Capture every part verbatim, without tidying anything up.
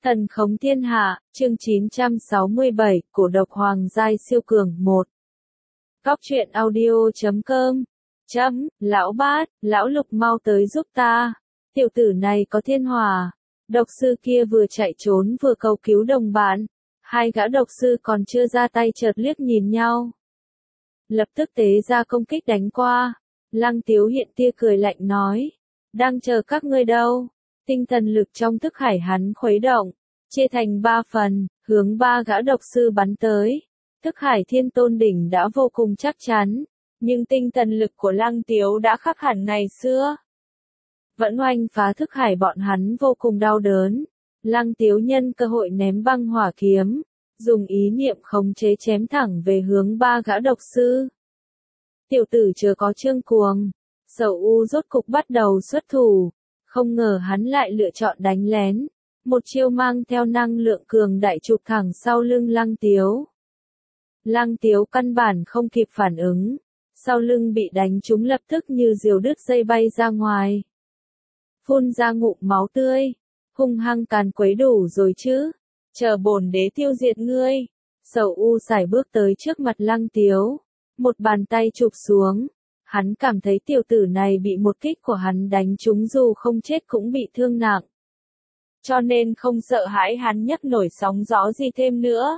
Thần khống thiên hạ, chương chín trăm sáu mươi bảy, cổ độc hoàng giai siêu cường một. Góc truyện audio chấm com. Chấm, lão bát, lão lục mau tới giúp ta. Tiểu tử này có thiên hỏa. Độc sư kia vừa chạy trốn vừa cầu cứu đồng bạn. Hai gã độc sư còn chưa ra tay chợt liếc nhìn nhau. Lập tức tế ra công kích đánh qua. Lăng Tiếu hiện tia cười lạnh nói. Đang chờ các ngươi đâu. Tinh thần lực trong thức hải hắn khuấy động, chia thành ba phần, hướng ba gã độc sư bắn tới. Thức hải thiên tôn đỉnh đã vô cùng chắc chắn, nhưng tinh thần lực của Lăng Tiếu đã khác hẳn ngày xưa. Vẫn oanh phá thức hải bọn hắn vô cùng đau đớn. Lăng Tiếu nhân cơ hội ném băng hỏa kiếm, dùng ý niệm khống chế chém thẳng về hướng ba gã độc sư. Tiểu tử chớ có chương cuồng, Sầu U rốt cục bắt đầu xuất thủ. Không ngờ hắn lại lựa chọn đánh lén, một chiêu mang theo năng lượng cường đại chụp thẳng sau lưng Lăng Tiếu. Lăng Tiếu căn bản không kịp phản ứng, sau lưng bị đánh trúng lập tức như diều đứt dây bay ra ngoài. Phun ra ngụm máu tươi, hung hăng càn quấy đủ rồi chứ, chờ bổn đế tiêu diệt ngươi. Sầu U sải bước tới trước mặt Lăng Tiếu, một bàn tay chụp xuống. Hắn cảm thấy tiểu tử này bị một kích của hắn đánh trúng dù không chết cũng bị thương nặng. Cho nên không sợ hãi hắn nhấc nổi sóng gió gì thêm nữa.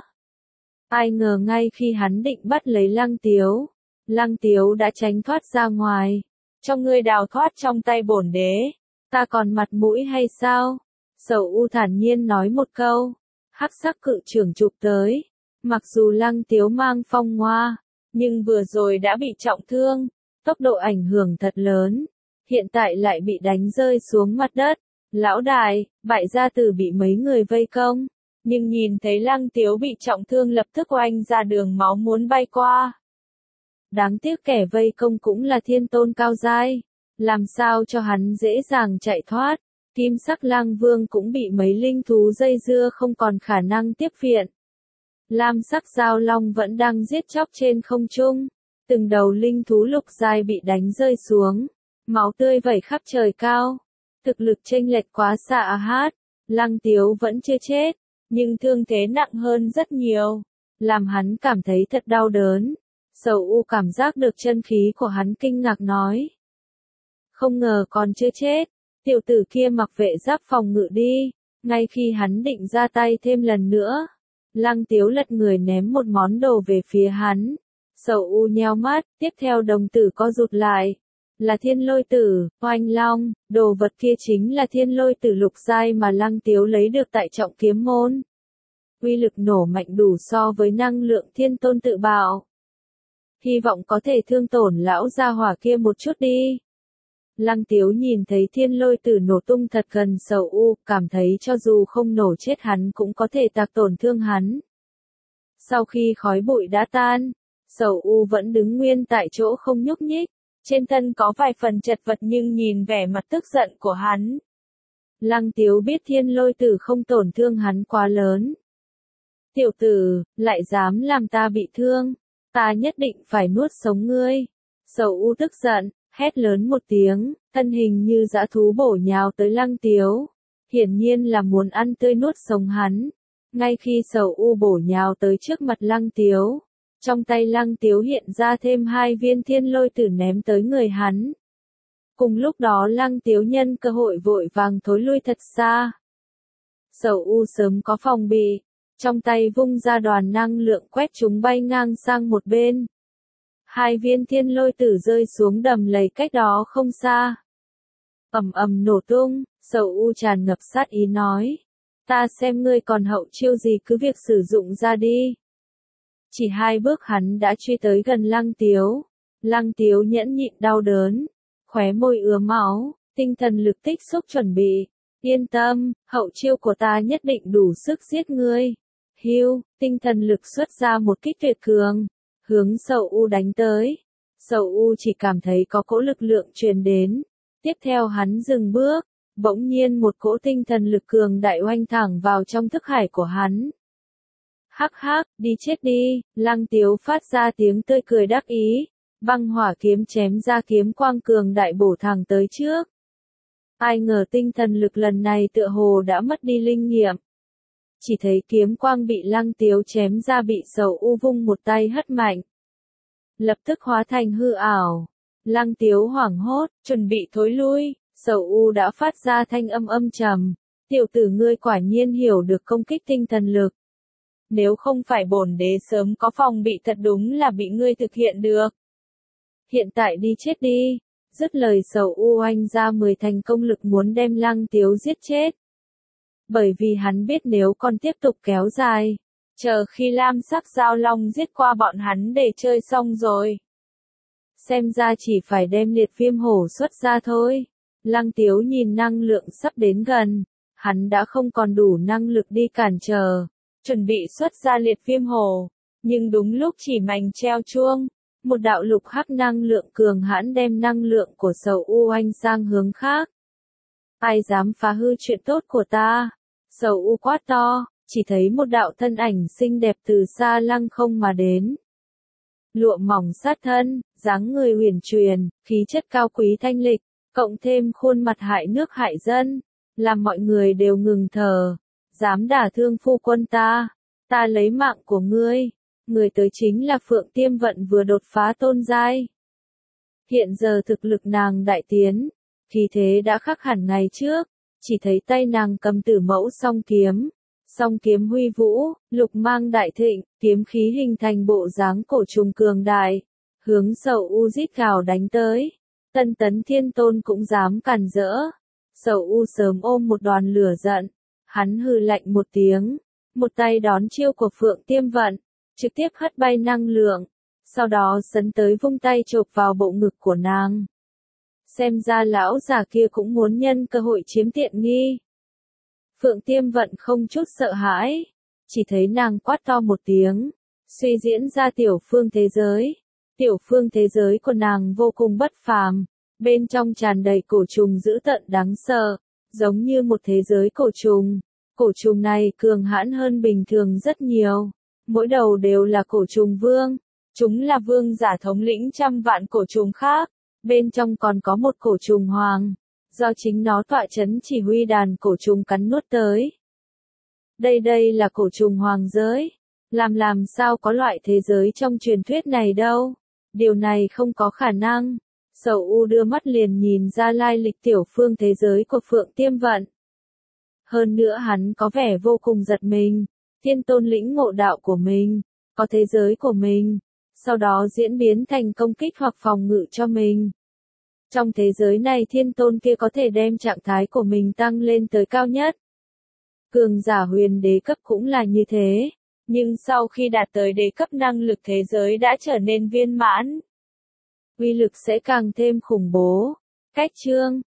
Ai ngờ ngay khi hắn định bắt lấy Lăng Tiếu, Lăng Tiếu đã tránh thoát ra ngoài. Cho ngươi đào thoát trong tay bổn đế, ta còn mặt mũi hay sao? Sầu U thản nhiên nói một câu, hắc sắc cự trưởng chụp tới. Mặc dù Lăng Tiếu mang phong ngoa, nhưng vừa rồi đã bị trọng thương. Tốc độ ảnh hưởng thật lớn, hiện tại lại bị đánh rơi xuống mặt đất. Lão đại, bại gia tử bị mấy người vây công, nhưng nhìn thấy Lăng Tiếu bị trọng thương lập tức oanh ra đường máu muốn bay qua. Đáng tiếc kẻ vây công cũng là thiên tôn cao giai, làm sao cho hắn dễ dàng chạy thoát. Kim sắc lang vương cũng bị mấy linh thú dây dưa không còn khả năng tiếp viện. Lam sắc giao long vẫn đang giết chóc trên không trung. Từng đầu linh thú lục giai bị đánh rơi xuống, máu tươi vẩy khắp trời cao. Thực lực chênh lệch quá xa à hát, Lăng Tiếu vẫn chưa chết, nhưng thương thế nặng hơn rất nhiều, làm hắn cảm thấy thật đau đớn. Sầu U cảm giác được chân khí của hắn kinh ngạc nói. Không ngờ còn chưa chết, tiểu tử kia mặc vệ giáp phòng ngự đi. Ngay khi hắn định ra tay thêm lần nữa, Lăng Tiếu lật người ném một món đồ về phía hắn. Sầu U nheo mắt, tiếp theo đồng tử co rụt lại. Là thiên lôi tử, oanh long, đồ vật kia chính là thiên lôi tử lục giai mà Lăng Tiếu lấy được tại trọng kiếm môn. Uy lực nổ mạnh đủ so với năng lượng thiên tôn tự bạo. Hy vọng có thể thương tổn lão gia hỏa kia một chút đi. Lăng Tiếu nhìn thấy thiên lôi tử nổ tung thật gần Sầu U, cảm thấy cho dù không nổ chết hắn cũng có thể tạc tổn thương hắn. Sau khi khói bụi đã tan, Sầu U vẫn đứng nguyên tại chỗ không nhúc nhích, trên thân có vài phần chật vật nhưng nhìn vẻ mặt tức giận của hắn. Lăng Tiếu biết thiên lôi tử không tổn thương hắn quá lớn. Tiểu tử, lại dám làm ta bị thương, ta nhất định phải nuốt sống ngươi. Sầu U tức giận, hét lớn một tiếng, thân hình như dã thú bổ nhào tới Lăng Tiếu. Hiển nhiên là muốn ăn tươi nuốt sống hắn. Ngay khi Sầu U bổ nhào tới trước mặt Lăng Tiếu, trong tay Lăng Tiếu hiện ra thêm hai viên thiên lôi tử ném tới người hắn. Cùng lúc đó Lăng Tiếu nhân cơ hội vội vàng thối lui thật xa. Sầu U sớm có phòng bị, trong tay vung ra đoàn năng lượng quét chúng bay ngang sang một bên. Hai viên thiên lôi tử rơi xuống đầm lầy cách đó không xa. Ầm ầm nổ tung, Sầu U tràn ngập sát ý nói. Ta xem ngươi còn hậu chiêu gì cứ việc sử dụng ra đi. Chỉ hai bước hắn đã truy tới gần Lăng Tiếu. Lăng Tiếu nhẫn nhịn đau đớn, khóe môi ứa máu, tinh thần lực tích xúc chuẩn bị. Yên tâm, hậu chiêu của ta nhất định đủ sức giết ngươi. Hưu, tinh thần lực xuất ra một kích tuyệt cường, hướng Sầu U đánh tới. Sầu U chỉ cảm thấy có cỗ lực lượng truyền đến. Tiếp theo hắn dừng bước, bỗng nhiên một cỗ tinh thần lực cường đại oanh thẳng vào trong thức hải của hắn. Hắc hắc, đi chết đi, Lăng Tiếu phát ra tiếng tươi cười đắc ý, băng hỏa kiếm chém ra kiếm quang cường đại bổ thẳng tới trước. Ai ngờ tinh thần lực lần này tựa hồ đã mất đi linh nghiệm. chỉ thấy kiếm quang bị Lăng Tiếu chém ra bị Sầu U vung một tay hất mạnh. Lập tức hóa thành hư ảo. Lăng Tiếu hoảng hốt, chuẩn bị thối lui, Sầu U đã phát ra thanh âm âm trầm. Tiểu tử ngươi quả nhiên hiểu được công kích tinh thần lực. Nếu không phải bổn đế sớm có phòng bị thật đúng là bị ngươi thực hiện được. Hiện tại đi chết đi. Dứt lời Sầu U oanh ra mười thành công lực muốn đem Lăng Tiếu giết chết. Bởi vì hắn biết nếu còn tiếp tục kéo dài, chờ khi lam sắc giao long giết qua bọn hắn để chơi xong rồi. Xem ra chỉ phải đem liệt viêm hổ xuất ra thôi. Lăng Tiếu nhìn năng lượng sắp đến gần, hắn đã không còn đủ năng lực đi cản trở, chuẩn bị xuất ra liệt viêm hổ, nhưng đúng lúc chỉ mảnh treo chuông, một đạo lục hắc năng lượng cường hãn đem năng lượng của Sầu U oanh sang hướng khác. Ai dám phá hư chuyện tốt của ta? Sầu U quát to, chỉ thấy một đạo thân ảnh xinh đẹp từ xa lăng không mà đến. Lụa mỏng sát thân, dáng người huyền truyền, khí chất cao quý thanh lịch, cộng thêm khuôn mặt hại nước hại dân, làm mọi người đều ngừng thở. Dám đả thương phu quân ta, ta lấy mạng của ngươi. Người tới chính là Phượng Tiêm Vận vừa đột phá tôn giai. Hiện giờ thực lực nàng đại tiến, khí thế đã khác hẳn ngày trước, chỉ thấy tay nàng cầm tử mẫu song kiếm. Song kiếm huy vũ, lục mang đại thịnh, kiếm khí hình thành bộ dáng cổ trùng cường đại, hướng Sầu U rít gào đánh tới. Tân Tấn Thiên Tôn cũng dám cản rỡ. Sầu U sớm ôm một đoàn lửa giận, hắn hừ lạnh một tiếng, một tay đón chiêu của Phượng Tiêm Vận, trực tiếp hất bay năng lượng, sau đó sấn tới vung tay chộp vào bộ ngực của nàng. Xem ra lão già kia cũng muốn nhân cơ hội chiếm tiện nghi. Phượng Tiêm Vận không chút sợ hãi, chỉ thấy nàng quát to một tiếng, suy diễn ra tiểu phương thế giới. Tiểu phương thế giới của nàng vô cùng bất phàm, bên trong tràn đầy cổ trùng dữ tợn đáng sợ, giống như một thế giới cổ trùng. Cổ trùng này cường hãn hơn bình thường rất nhiều, mỗi đầu đều là cổ trùng vương, chúng là vương giả thống lĩnh trăm vạn cổ trùng khác, bên trong còn có một cổ trùng hoàng, do chính nó tọa chấn chỉ huy đàn cổ trùng cắn nuốt tới. Đây đây là cổ trùng hoàng giới, làm làm sao có loại thế giới trong truyền thuyết này đâu, điều này không có khả năng. Sầu U đưa mắt liền nhìn ra lai lịch tiểu phương thế giới của Phượng Tiêm Vận. Hơn nữa hắn có vẻ vô cùng giật mình, Thiên Tôn lĩnh ngộ đạo của mình, có thế giới của mình, sau đó diễn biến thành công kích hoặc phòng ngự cho mình. Trong thế giới này Thiên Tôn kia có thể đem trạng thái của mình tăng lên tới cao nhất. Cường giả huyền đế cấp cũng là như thế, nhưng sau khi đạt tới đế cấp năng lực thế giới đã trở nên viên mãn, uy lực sẽ càng thêm khủng bố. Cách chương